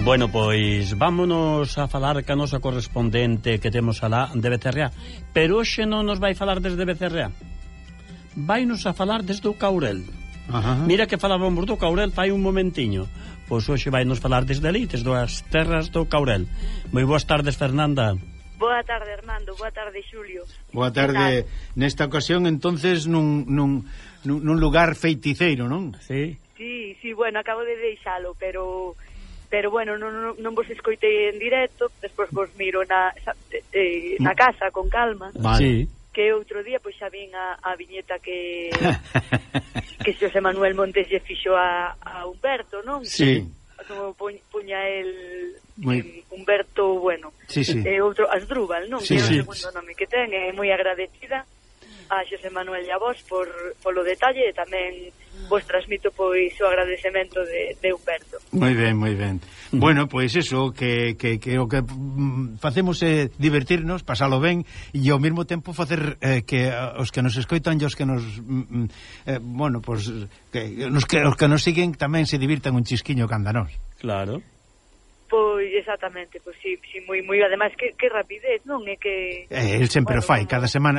Bueno, pois vámonos a falar ca nosa correspondente que temos alá de Becerreá. Pero hoxe non nos vai falar desde Becerreá, vainos a falar desde o Caurel. Mira que falábamos do Caurel fai un momentiño. Pois hoxe vainos falar desde ali, desde as terras do Caurel. Moi boas tardes, Fernanda. Boa tarde, Armando. Boa tarde, Xulio. Boa tarde. Nesta ocasión, entonces, nun lugar feiticeiro, non? Sí. Sí, bueno, acabo de deixalo, pero bueno, non vos escoitei en directo, despois vos miro na casa con calma. Vale. Sí. Que outro día pois xa vin a viñeta que Xosé Manuel Montes lle fixo a Humberto, non? Sí. Como puña el Humberto, bueno, sí. E outro Asdrúbal, non? Sí, que é o sí. segundo nome que ten, é moi agradecida a Xosé Manuel e a vos polo detalle, e tamén vos transmito pois o agradecemento de Humberto. Moi ben. Bueno, pois eso, que o que facemos é divertirnos, pasalo ben e ao mesmo tempo facer que os que nos escoitan e os que nos bueno, pois os que nos siguen tamén se divirtan un chisquiño canda nós. Claro. Pois exactamente, pois sí, moi ademais que rapidez, non é que el sempre bueno, fai, cada semana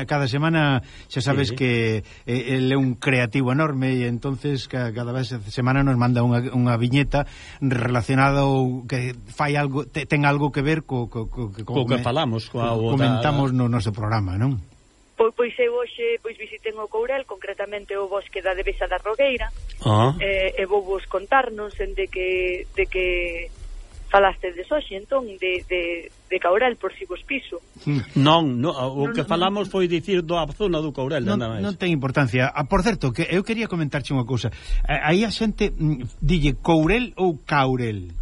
xa sabes sí. Que el é un creativo enorme e entonces cada vez semana nos manda unha viñeta relacionada ou que fai algo, ten algo que ver co que falamos, comentamos no noso programa, non? Pois eu hoxe visitei o Courel, concretamente o bosque da Devesa da Rogueira, e vou vos contarnos de que falaste de hoxe, entón, de Caurel, por si vos piso. Non, o que falamos foi dicir da zona do Caurel, nada máis. Non ten importancia. Por certo, que eu quería comentarche unha cousa. Aí a xente dille Courel ou Caurel?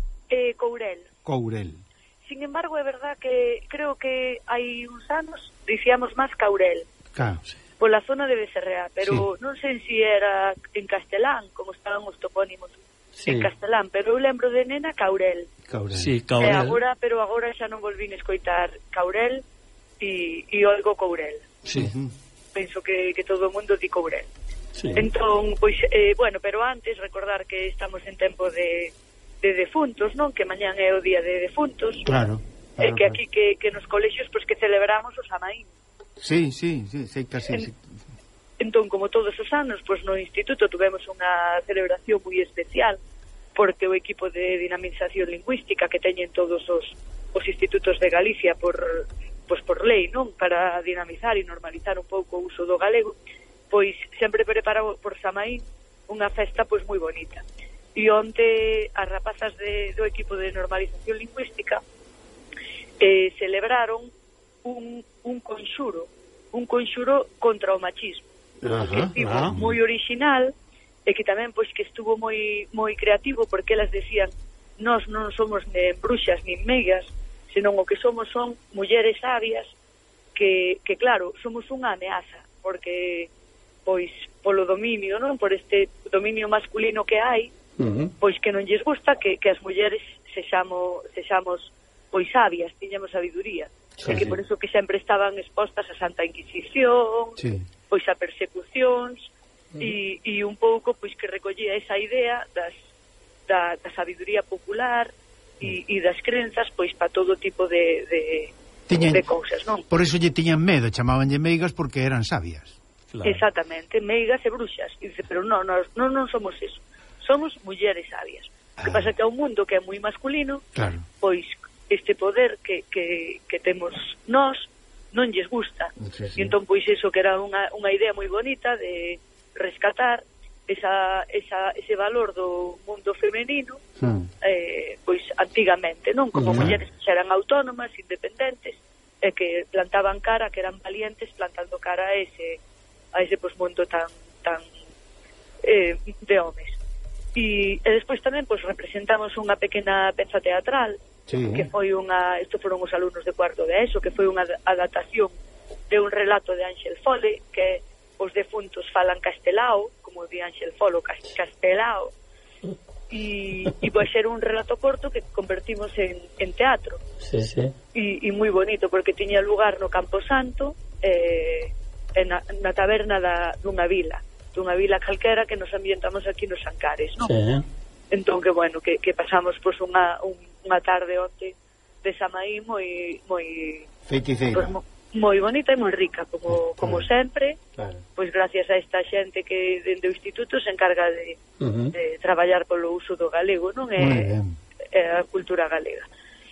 Courel. Sin embargo, é verdad que creo que hai uns anos dicíamos máis Caurel. Claro, sí. Pola zona de Becerreá, pero non sei se era en castelán, como estaban os topónimos. Sí. En castelán, pero eu lembro de nena Caurel. Sí, Caurel. Pero agora xa non volvín escoitar Caurel e oigo Courel. Sí. Penso que todo o mundo di Courel. Sí. Entón, pois, bueno, pero antes recordar que estamos en tempo de defuntos, non? Que mañán é o día de defuntos. Claro. Que aquí que nos colexios pois que celebramos o Samaín. Sí, sei casi. Entón, como todos os anos, pois no instituto tuvemos unha celebración moi especial, porque o equipo de dinamización lingüística que teñen todos os institutos de Galicia por lei, non, para dinamizar e normalizar un pouco o uso do galego, pois sempre preparou por Samaín unha festa pois moi bonita. E onte as rapazas do equipo de normalización lingüística celebraron un conxuro contra o machismo. Que estivo moi original e que tamén pois que estuvo moi creativo, porque elas decían nós non somos nen bruxas nin meigas, senón o que somos son mulleres sabias que claro, somos unha ameaza, porque pois polo dominio, non, por este dominio masculino que hai, pois que non lles gusta que as mulleres sexamos pois sabias, tiñamos sabiduría. E que por eso que sempre estaban expostas a Santa Inquisición, pois a persecucións, e un pouco pois que recollía esa idea da sabiduría popular e das crenzas pois para todo tipo de cousas, non? Por eso lle tiñan medo, chamábanlle meigas porque eran sabias. Claro. Exactamente, meigas e bruxas. E dice, pero non somos eso. Somos mulleres sabias. O que pasa que é un mundo que é moi masculino, claro. Pois este poder que temos nós non lles gusta. Sí. E entón pois eso que era unha idea moi bonita de rescatar ese valor do mundo femenino, pois antigamente, non? Como mulleres que eran autónomas, independentes, e que plantaban cara, que eran valientes plantando cara a ese pois mundo tan de homes. E despois tamén pois representamos unha pequena peza teatral, que foi isto foron os alumnos de cuarto de ESO, que foi unha adaptación de un relato de Ángel Fole, que os defuntos falan castelao, como di Ángel Fole, castelao, e vai ser un relato corto que convertimos en teatro. E moi bonito, porque tiña lugar no Campo Santo, na taberna dunha vila calquera que nos ambientamos aquí nos Ancares, non? Entón, que bueno, que pasamos pois un unha tarde onte de Samaí moi feiticeira, pues, moi bonita e moi rica, como sempre, pois gracias a esta xente que dende o instituto se encarga de traballar polo uso do galego, non é a cultura galega.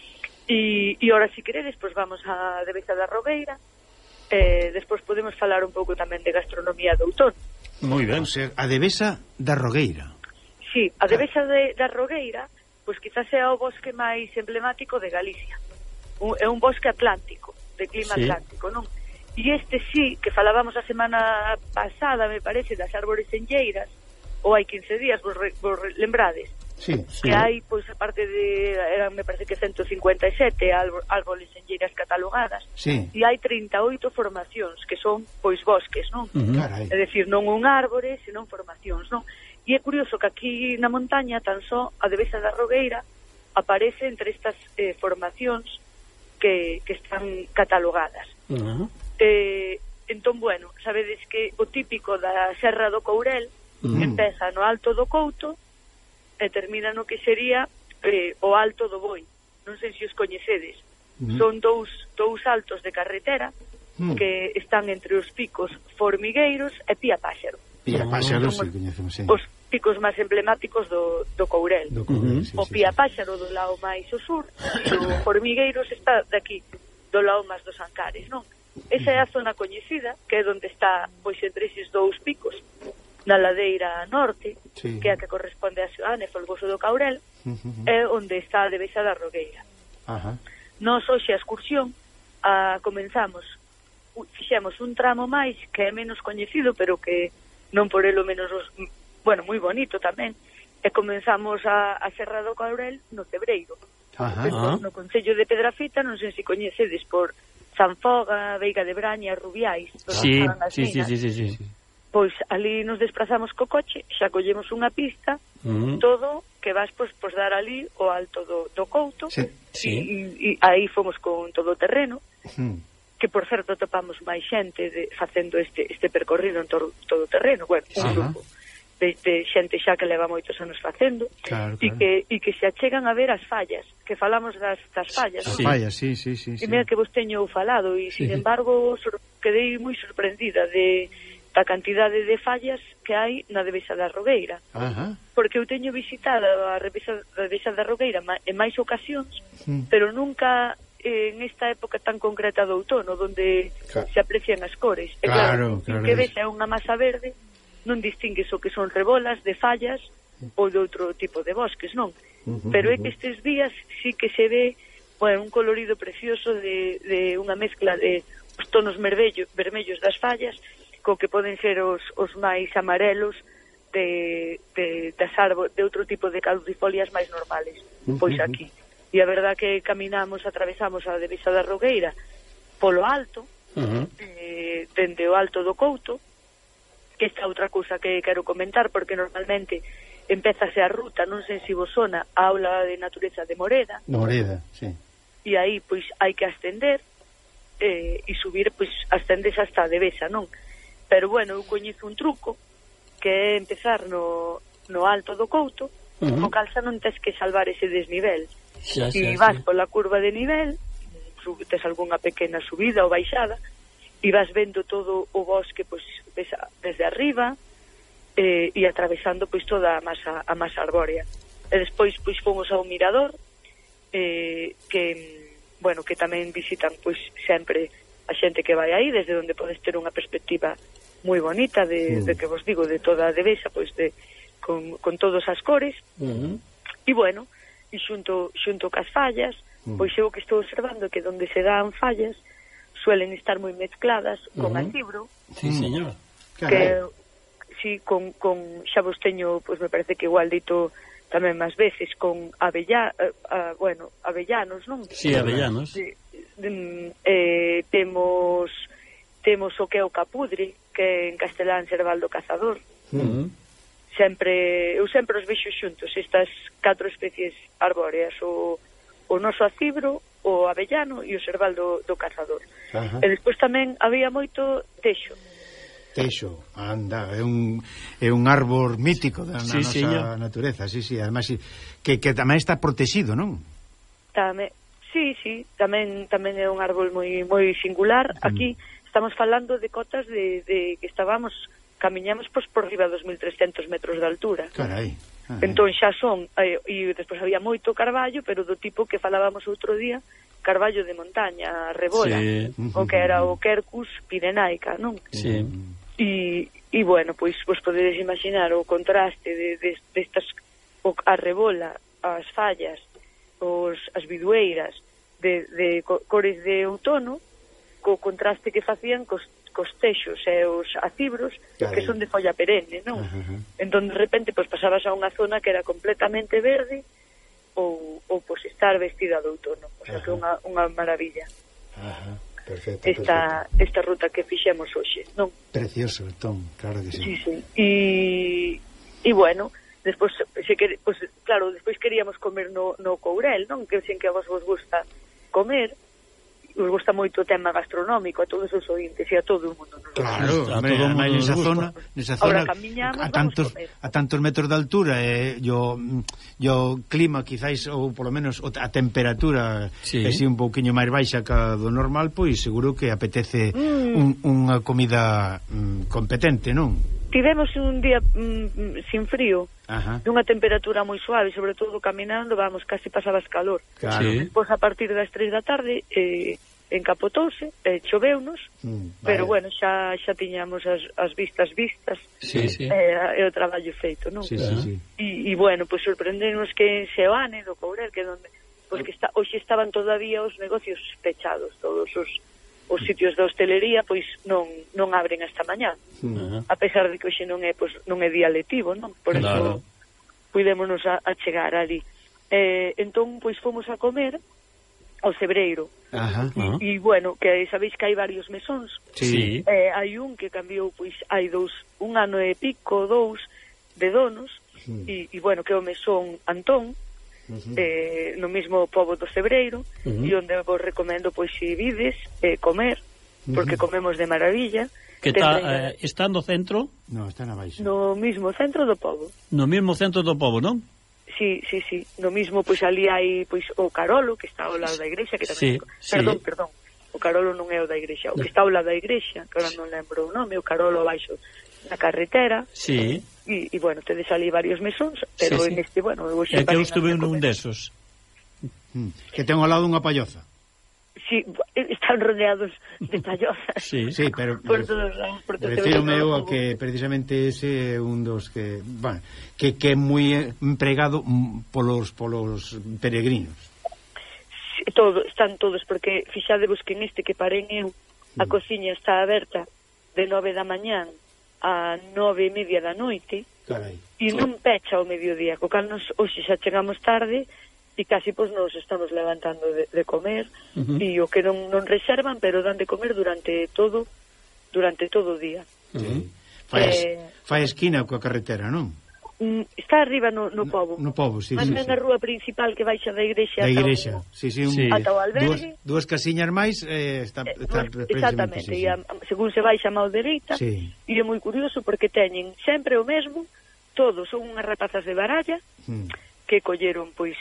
E ora, se queredes, pois vamos a Devesa da Rogueira, despois podemos falar un pouco tamén de gastronomía do outono. Moi ben. O sea, a Devesa da Rogueira. Sí, a Devesa da Rogueira, pois quizás sea o bosque máis emblemático de Galicia. É un bosque atlántico, de clima atlántico, non? E este sí, que falábamos a semana pasada, me parece, das árbores enlleiras, ou hai 15 días, vos lembrades? Sí. Que hai, pois, a parte de, eran, me parece que 157 árbores enlleiras catalogadas, e hai 38 formacións, que son, pois, bosques, non? É dicir, non un árbore, senón formacións, non? E é curioso que aquí na montaña tan só a Devesa da Rogueira aparece entre estas formacións que están catalogadas. Entón, bueno, sabedes que o típico da Serra do Courel empeza no Alto do Couto e termina no que sería o Alto do Boi. Non sei se os coñecedes. Son dous altos de carretera que están entre os picos Formigueiros e Pía Páxaro. Pía Páxaro, sí, coñecemos, sí. Os picos máis emblemáticos do Courel. O Pía Páxaro do lado máis ao sur, e o Formigueiros está daqui, do lado máis dos Ancares, non? Esa é a zona coñecida, que é onde está, pois, entre eses dous picos, na ladeira norte, que é a que corresponde a Xoane, Folgoso do Caurel, é onde está a Devesa da Rogueira. Nós, hoxe, a excursión, comenzamos, fixemos un tramo máis, que é menos coñecido, pero que non por elo menos, bueno, moi bonito tamén, e comenzamos a Serra do Caurel no Cebreiro, no concello de Pedrafita, non sei se coñecedes por Sanfoga, Veiga de Braña, Rubiais, sí. Pois ali nos desplazamos co coche, xa collemos unha pista, todo, que vas pois dar ali o Alto do Couto, e aí fomos con todo o terreno, que por certo topamos máis xente facendo este percorrido en todo o terreno, bueno, un grupo de xente xa que leva moitos anos facendo, e que se achegan a ver as fallas, que falamos das fallas, as fallas, sí. E mira que vos teño falado, e sin embargo quedei moi sorprendida da cantidade de fallas que hai na Devesa da Rogueira, porque eu teño visitado a Devesa da Rogueira en máis ocasións, pero nunca en esta época tan concreta do outono, donde se aprecian as cores. E claro, que ves é unha masa verde, non distingues o que son rebolas de fallas ou de outro tipo de bosques, non? Pero é que estes días sí que se ve, bueno, un colorido precioso de unha mezcla de os tonos vermellos das fallas co que poden ser os máis amarelos de outro tipo de caudifolias máis normales, pois aquí. E a verdad que atravesamos a Devesa da Rogueira polo alto, dende o Alto do Couto, que esta outra cousa que quero comentar, porque normalmente empezase a ruta, non sei se vos sona, a aula de natureza de Moreda, sí. E aí, pois, hai que ascender e subir, pois, ascendes hasta a Devesa, non? Pero, bueno, eu coñezo un truco, que é empezar no Alto do Couto, o cal xa non tes que salvar ese desnivel. E vas pola curva de nivel, tes algunha pequena subida ou baixada, e vas vendo todo o bosque, pois, desde arriba, e atravesando, pois, toda a masa arbórea. E despois, pois, fomos ao mirador, que, bueno, que tamén visitan, pois, sempre a xente que vai aí, desde onde podes ter unha perspectiva moi bonita de que vos digo, de toda a Devesa, pois, con todas as cores, e, bueno, e xunto cas fallas, pois eu que estou observando que donde se dan fallas suelen estar moi mezcladas con acibro. Sí, señor. Que si con xa vos teño, pois me parece que igual dito tamén máis veces con avellanos, non? Sí, avellanos. Temos o que é o capudre, que en castelán serval do cazador. Eu sempre os vexo xuntos, estas 4 especies arbóreas, o noso acibro, o avellano e o serval do cazador. E despois tamén había moito teixo. Teixo, anda, é un árbor mítico da nosa natureza, sí, además que tamén está protegido, non? Sí, tamén é un árbol moi singular. Aquí estamos falando de cotas de que camiñamos por riba dos 1.300 metros de altura. Carai. Entón xa son, e despois había moito carballo, pero do tipo que falábamos outro día, carballo de montaña, rebola, o que era o Quercus pirenaica, non? Sí. E bueno, pois vos podedes imaginar o contraste destas, a rebola, as fallas, as bidueiras de cores de outono, co contraste que facían cos teixos e os acibros, que son de folla perenne, non? Entón, de repente, pois pasabas a unha zona que era completamente verde ou pois estar vestida de outono. O sea, que é unha maravilla. Perfecto. Esta ruta que fixemos hoxe, non? Precioso, Tom, claro que sí. Sí. E bueno, despois, claro, despois queríamos comer no Courel, non? Que sen que a vos gusta comer, os gusta moito o tema gastronómico a todos os ointes e a todo o mundo. Claro, nesa zona ahora camiñamos, a tantos metros de altura, o clima quizáis, ou polo menos a temperatura é un pouquiño máis baixa que do normal, pois seguro que apetece unha comida competente, non? Tivemos un día sin frío, dunha temperatura moi suave, sobre todo caminando, casi pasabas calor. Claro. Pois a partir das 3 da tarde encapotouse, choveunos, pero bueno, xa tiñamos as vistas, e o traballo feito, non? E bueno, pois sorprendenos que en Seoane, do Courel, que donde hoxe estaban todavía os negocios pechados, todos os sitios de hostelería pois non abren hasta mañá, a pesar de que hoxe non é día lectivo, non? Por eso puidémonos a chegar ali. Entón, pois fomos a comer ao Cebreiro. E bueno, que sabéis que hai varios mesóns. Hai un que cambiou, pois hai un ano e pico, 2 de donos, e bueno, que é o mesón Antón, no mesmo pobo do Cebreiro, e onde vos recomendo pois se vides comer, porque comemos de maravilla. Que está no centro? No, está na baixa. No mismo centro do pobo. No mismo centro do pobo, non? Sí. No mismo, pois ali hai pois o Carolo, que está ao lado da igrexa, que tamén perdón. O Carolo non é o da igrexa, o que está ao lado da igrexa, que agora non lembro o nome, o Carolo baixo na carretera. E bueno, tedes ali varios mesóns, pero en este, bueno, é que eu estuve nun desos. Que ten ao lado unha palloza. Sí, están rodeados de pallozas. Sí, pero por todos lados, refírome eu a que precisamente ese é un dos que, bueno, que é moi empregado polos peregrinos. Sí, están todos, porque fixadevos que en este que parén eu, a cociña está aberta de 9 da mañán a 9:30 da noite. Carai. E non pecha ao mediodía, co cal hoxe xa chegamos tarde e casi pois nos estamos levantando de comer, e o que non reservan, pero dan de comer durante todo o día. Fai esquina coa carretera, non? Está arriba no pobo. No pobo, sí. Mas na rúa principal que baixa da igrexa. Da igrexa, ata o albergue. Dúas casiñas máis está exactamente, e según se baixa a mão dereita, e é moi curioso porque teñen sempre o mesmo, todos son unhas rapazas de baralla, que colleron, pois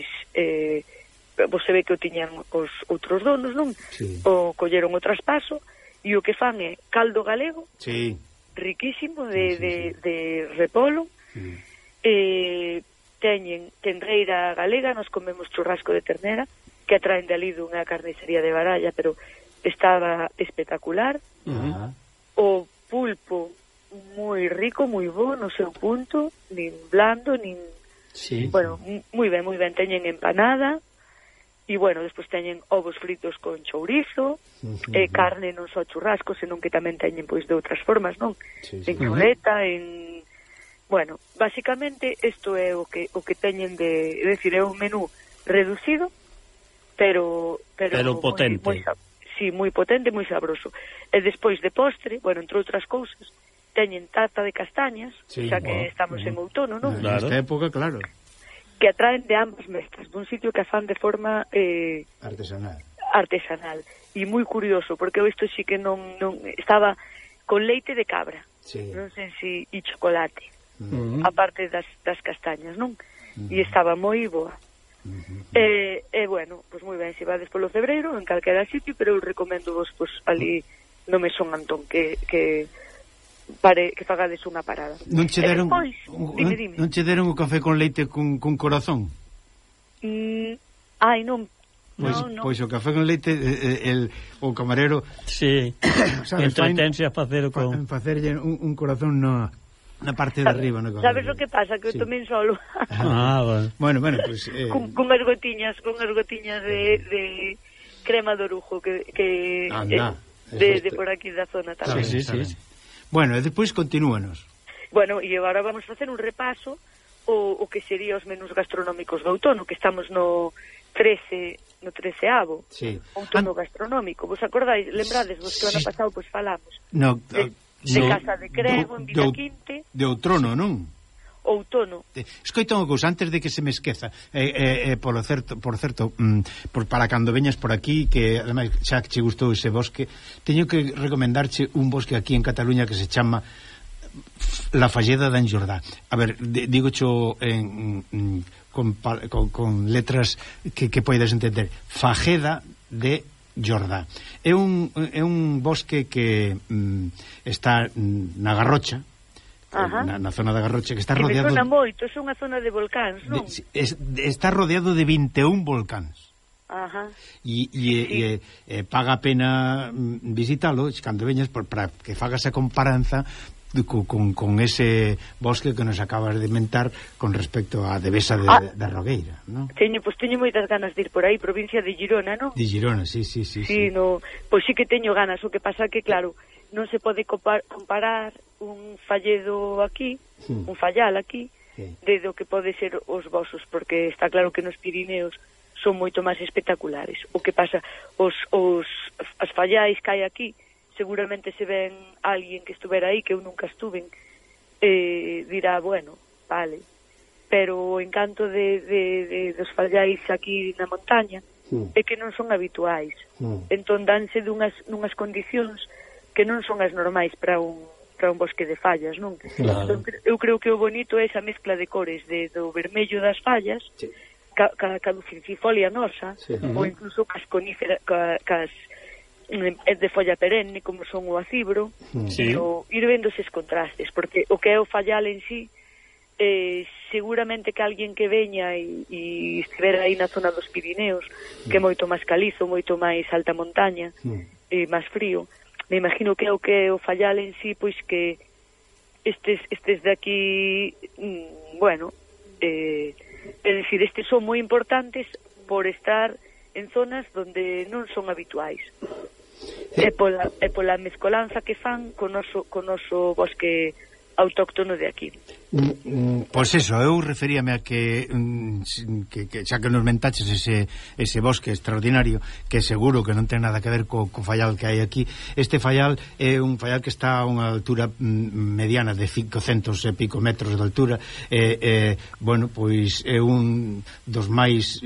se ve que o tiñan os outros donos, non? O colleron o traspaso, e o que fan é caldo galego, riquísimo, de repolo, teñen tenreira galega, nos comemos churrasco de ternera, que atraen de ali dunha carnicería de baralla, pero estaba espectacular. O pulpo moi rico, moi bo no seu punto, nin blando, nin... Bueno, moi ben, teñen empanada, e bueno, despois teñen ovos fritos con chourizo, carne non só churrasco, senón que tamén teñen pois de outras formas, non? En chuleta, en... Bueno, basicamente isto é o que teñen de... É dicir, é un menú reducido, pero potente. Moi potente, moi sabroso. E despois de postre, bueno, entre outras cousas, teñen tarta de castañas, xa que estamos en outono, non? Nesta época, claro. Que atraen de ambas mestas, dun sitio que fan de forma artesanal. E moi curioso, porque isto sí que non estaba con leite de cabra, non sei se e chocolate, aparte das castañas, non? E estaba moi boa. Bueno, pois moi ben, se vades polo Cebreiro, en calquera sitio, pero eu recomendo vos ali no Mesón Antón que fagades unha parada. Non che deron dime. Non che deron o café con leite con corazón? Non. Pois o café con leite o camarero entretense a facer con facerlle un corazón na parte de arriba, no? Sabes o que pasa? Que eu tamén solo. Bueno, pues con as gotiñas de crema de orujo que de por aquí da zona tamén. Sí. Bueno, e despois continúanos. Bueno, e agora vamos facer un repaso o que sería os menús gastronómicos do outono, que estamos no 13avo, outono gastronómico. Vos acordáis, lembrades vos que o ano pasado pois falamos de Casa de Crego, en Vilaquinte. De outrono, non? Outono. Escoita unha cousa, antes de que se me esqueza, por certo, para cando veñas por aquí, que ademais xa che gustou ese bosque, teño que recomendarche un bosque aquí en Cataluña que se chama La Falleda de Enjordá. A ver, digocho con letras que poides entender. Fajeda de Jordá. É un bosque que está na Garrocha, na zona da Garrocha, que está rodeado... Que me sona moito, é unha zona de volcáns, non? Está rodeado de 21 volcáns. E paga a pena visitalo cando veñas para que fagas a comparanza con ese bosque que nos acabas de mentar con respecto á Devesa da Rogueira, non? Teño moitas ganas de ir por aí, provincia de Girona, non? De Girona, sí. Pois sí que teño ganas, o que pasa que, claro, non se pode comparar un falledo aquí, un fallal aquí, de do que pode ser os vosos, porque está claro que nos Pirineos son moito máis espectaculares. O que pasa, as fallais que hai aquí, seguramente se ven alguén que estuvera aí, que eu nunca estuven, dirá, bueno, vale, pero o encanto dos fallais aquí na montaña é que non son habituais, entón danse nunhas condicións que non son as normais para un bosque de fallas, non? Claro. Eu creo que o bonito é esa mezcla de cores do vermello das fallas, ca ducincifolia nosa, ou incluso cas coníferas, cas de folla perenne, como son o acibro, ir vendo eses contrastes, porque o que é o fallal en sí, seguramente que alguén que veña e estivera aí na zona dos Pirineos, que é moito máis calizo, moito máis alta montaña, e máis frío, me imagino que é o que o fallal en sí, pois que estes de aquí, bueno, é dicir, estes son moi importantes por estar en zonas donde non son habituais. E pola mezcolanza que fan con noso bosque autóctono de aquí. Pois eso, eu referíame a que xa que nos mentaches ese bosque extraordinario, que seguro que non ten nada que ver co fallal que hai aquí. Este fallal é un fallal que está a unha altura mediana de 500 e pico metros de altura. Bueno, pois é un dos máis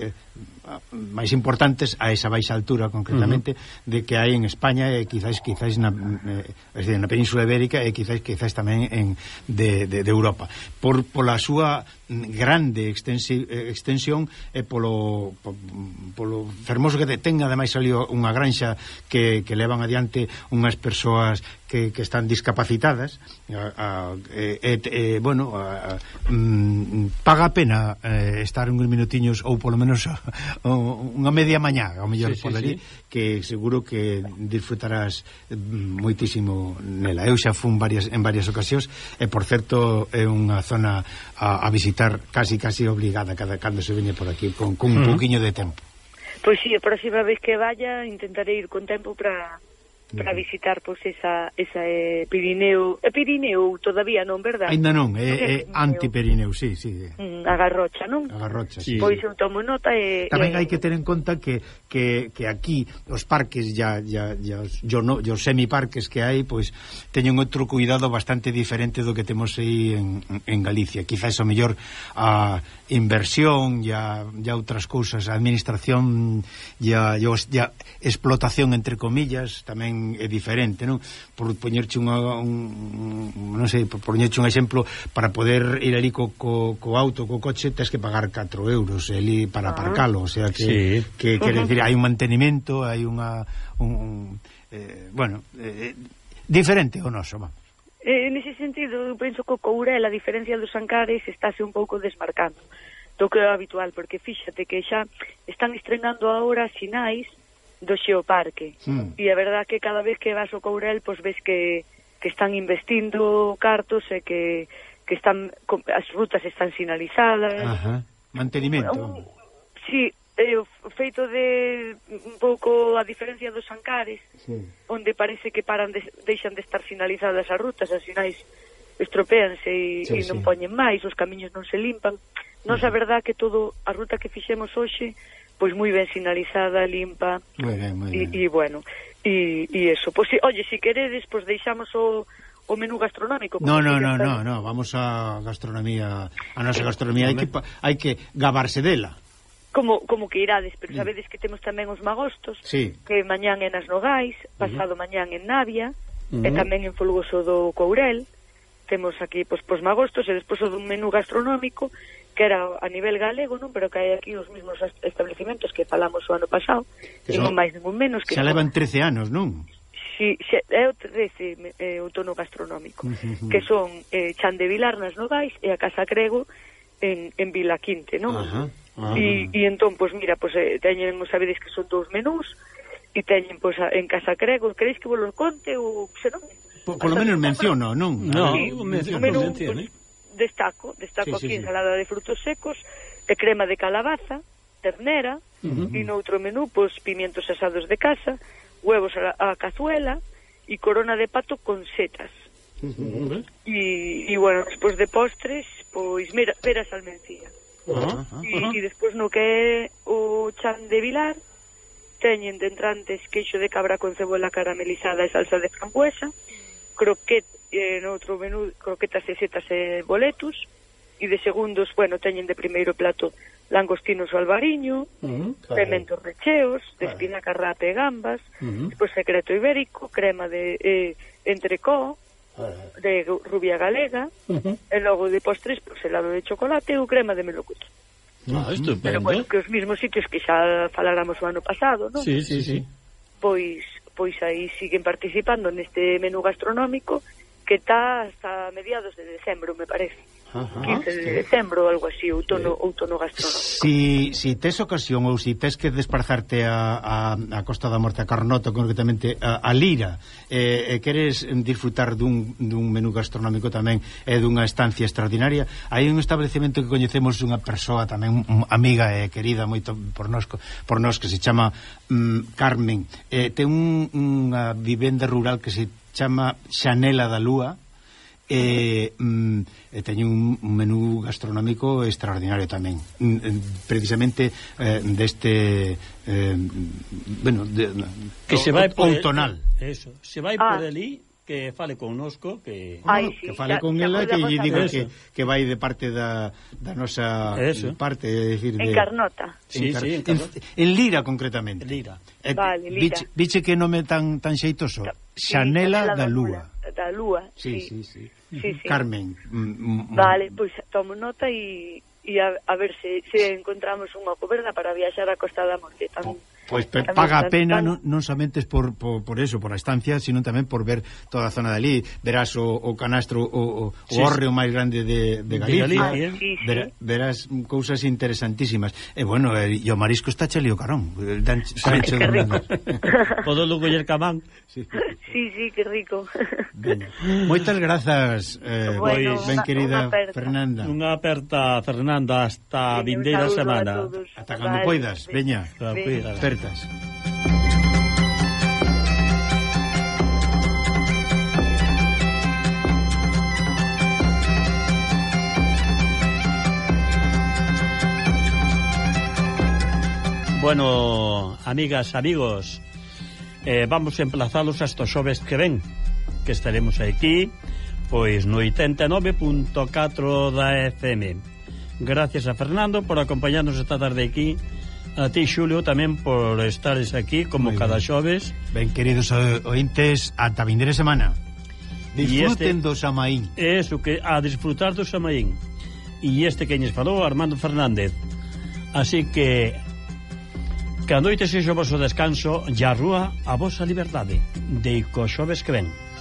importantes a esa baixa altura concretamente de que hai en España e quizás na Península Ibérica e quizás tamén de Europa pola súa grande extensión e polo fermoso que ten. Ademais salió unha granxa que levan adiante unhas persoas que están discapacitadas, bueno, paga a pena estar uns minutiños ou polo menos unha media mañá, ao mellor por ali, que seguro que disfrutarás moitísimo nela. Eu xa fun en varias ocasións e, por certo, é unha zona a visitar casi obligada cando se veñe por aquí con un pouquiño de tempo. Pois si, a próxima vez que vaya intentarei ir con tempo para visitar pois esa Pirineo. É Pirineo todavía non, verdad? Ainda non, é anti-Pirineo, sí. A Garrocha, non? A Garrocha, sí. Pois eu tomo nota e... Tamén hai que ter en conta que aquí os parques os semiparques que hai, pois teñen outro cuidado bastante diferente do que temos aí en Galicia. Quizás o mellor a inversión e outras cousas, a administración e a explotación, entre comillas, tamén tamén é diferente, non? Por poñerche non sei, por poñerche un exemplo, para poder ir ali co auto, co coche, tens que pagar 4 euros ali para aparcalo, o sea que quere decir, hai un mantenimento, hai diferente o noso, vamos. Nese sentido, eu penso que o Courel, a diferencia dos Ancares, estáse un pouco desmarcando do que é habitual, porque fíxate que xa están estrenando agora sinais do Xeoparque, e a verdad que cada vez que vas ao Courel, pois ves que están investindo cartos e que están, as rutas están sinalizadas. Mantenimento. Sí, o feito de un pouco a diferencia dos Ancares, onde parece que deixan de estar sinalizadas as rutas, as sinais estropeanse e non poñen máis, os camiños non se limpan. Nos a verdad que todo a ruta que fixemos hoxe, pois moi ben sinalizada, limpa. Moi ben. E bueno, e eso. Pois oye, si queredes, pois deixamos o menú gastronómico. No, vamos a gastronomía, a nosa gastronomía, hai que gabarse dela. Como que irades, pero sabedes que temos tamén os magostos, que mañán en As Nogais, pasado mañán en Navia, e tamén en Folgoso do Courel. Temos aquí pois magostos, e despois o dun menú gastronómico que era a nivel galego, non, pero que hai aquí os mesmos establecimentos que falamos o ano pasado, que non máis ningún menos que xa levan 13 anos, non? Si, é o 13 outono gastronómico, que son Chan de Vilar nas Nogais e a Casa Crego en Vilaquinte, non? E entón, pois mira, pois teñen, sabedes que son 2 menús, e teñen, pois, en Casa Crego, queréis que vos lo conte ou se non? Por lo menos menciono, non? Menú, destaco aquí ensalada de frutos secos, e crema de calabaza, ternera, e noutro menú, pois, pimientos asados de casa, huevos a cazuela e corona de pato con setas. E bueno, despois de postres, pois peras almencía. E despois no que é o Chan de Vilar, teñen de entrantes queixo de cabra con cebola caramelizada e salsa de frambuesa, noutro menú croquetas e setas e boletus, e de segundos, bueno, teñen de primeiro plato langostinos ao albariño, pementos recheos, de espinaca, rape e gambas, despois secreto ibérico, crema de entrecó, de rubia galega, e logo de postres, pois, helado de chocolate ou crema de melocotón. Estupendo. Pero bueno, que os mismos sitios que xa faláramos o ano pasado, non? Sí. Pois aí siguen participando neste menú gastronómico que está hasta mediados de decembro, me parece. 15 de decembro ou algo así, outono gastronómico. Si tes ocasión ou si tes que desplazarte a Costa da Morte, a Carnota, concretamente a Lira, e queres disfrutar dun menú gastronómico tamén e dunha estancia extraordinaria, hai un establecemento que coñecemos unha persoa tamén amiga e querida moito por nós que se chama Carmen. Ten unha vivenda rural que se chama Xanela da Lúa, e teño un menú gastronómico extraordinario tamén, precisamente deste que se vai por outonal. Eso, se vai por ali, que fale connosco, que fale con ela, que lle diga que vai de parte da nosa parte, é dicir, en Carnota. En Lira concretamente. Vale, Lira. Viche que nome tan xeitoso. Xanela da Lúa. Da Lúa, sí. Carmen. Vale, pois tomo nota e a ver se encontramos unha coberta para viaxar a Costa da Morte. Pois paga a pena non somente por eso, por a estancia, sino tamén por ver toda a zona de ali. Verás o canastro, o hórreo máis grande de Galicia. Verás cousas interesantísimas. E bueno, e o marisco está chelio carón. Que rico. Podo coller camán. Sí, que rico. Moitas grazas, ben querida Fernanda. Unha aperta, Fernanda, hasta vindeira semana. Ata cando poidas, veña. Apertas. Bueno, amigas, amigos, vamos a emplazalos hasta os xoves que ven, que estaremos aquí, pois no 89.4 da FM. Gracias a Fernando por acompañarnos esta tarde aquí A ti, Xulio, tamén por estares aquí como cada xoves. Ben, queridos ointes, ata vindeira semana. Disfruten do Samaín. Eso, que a disfrutar do Samaín. E este que ñes falou, Armando Fernández. Así que a noite sexa o vosso descanso e a rúa a vosa liberdade. De co xoves que ven.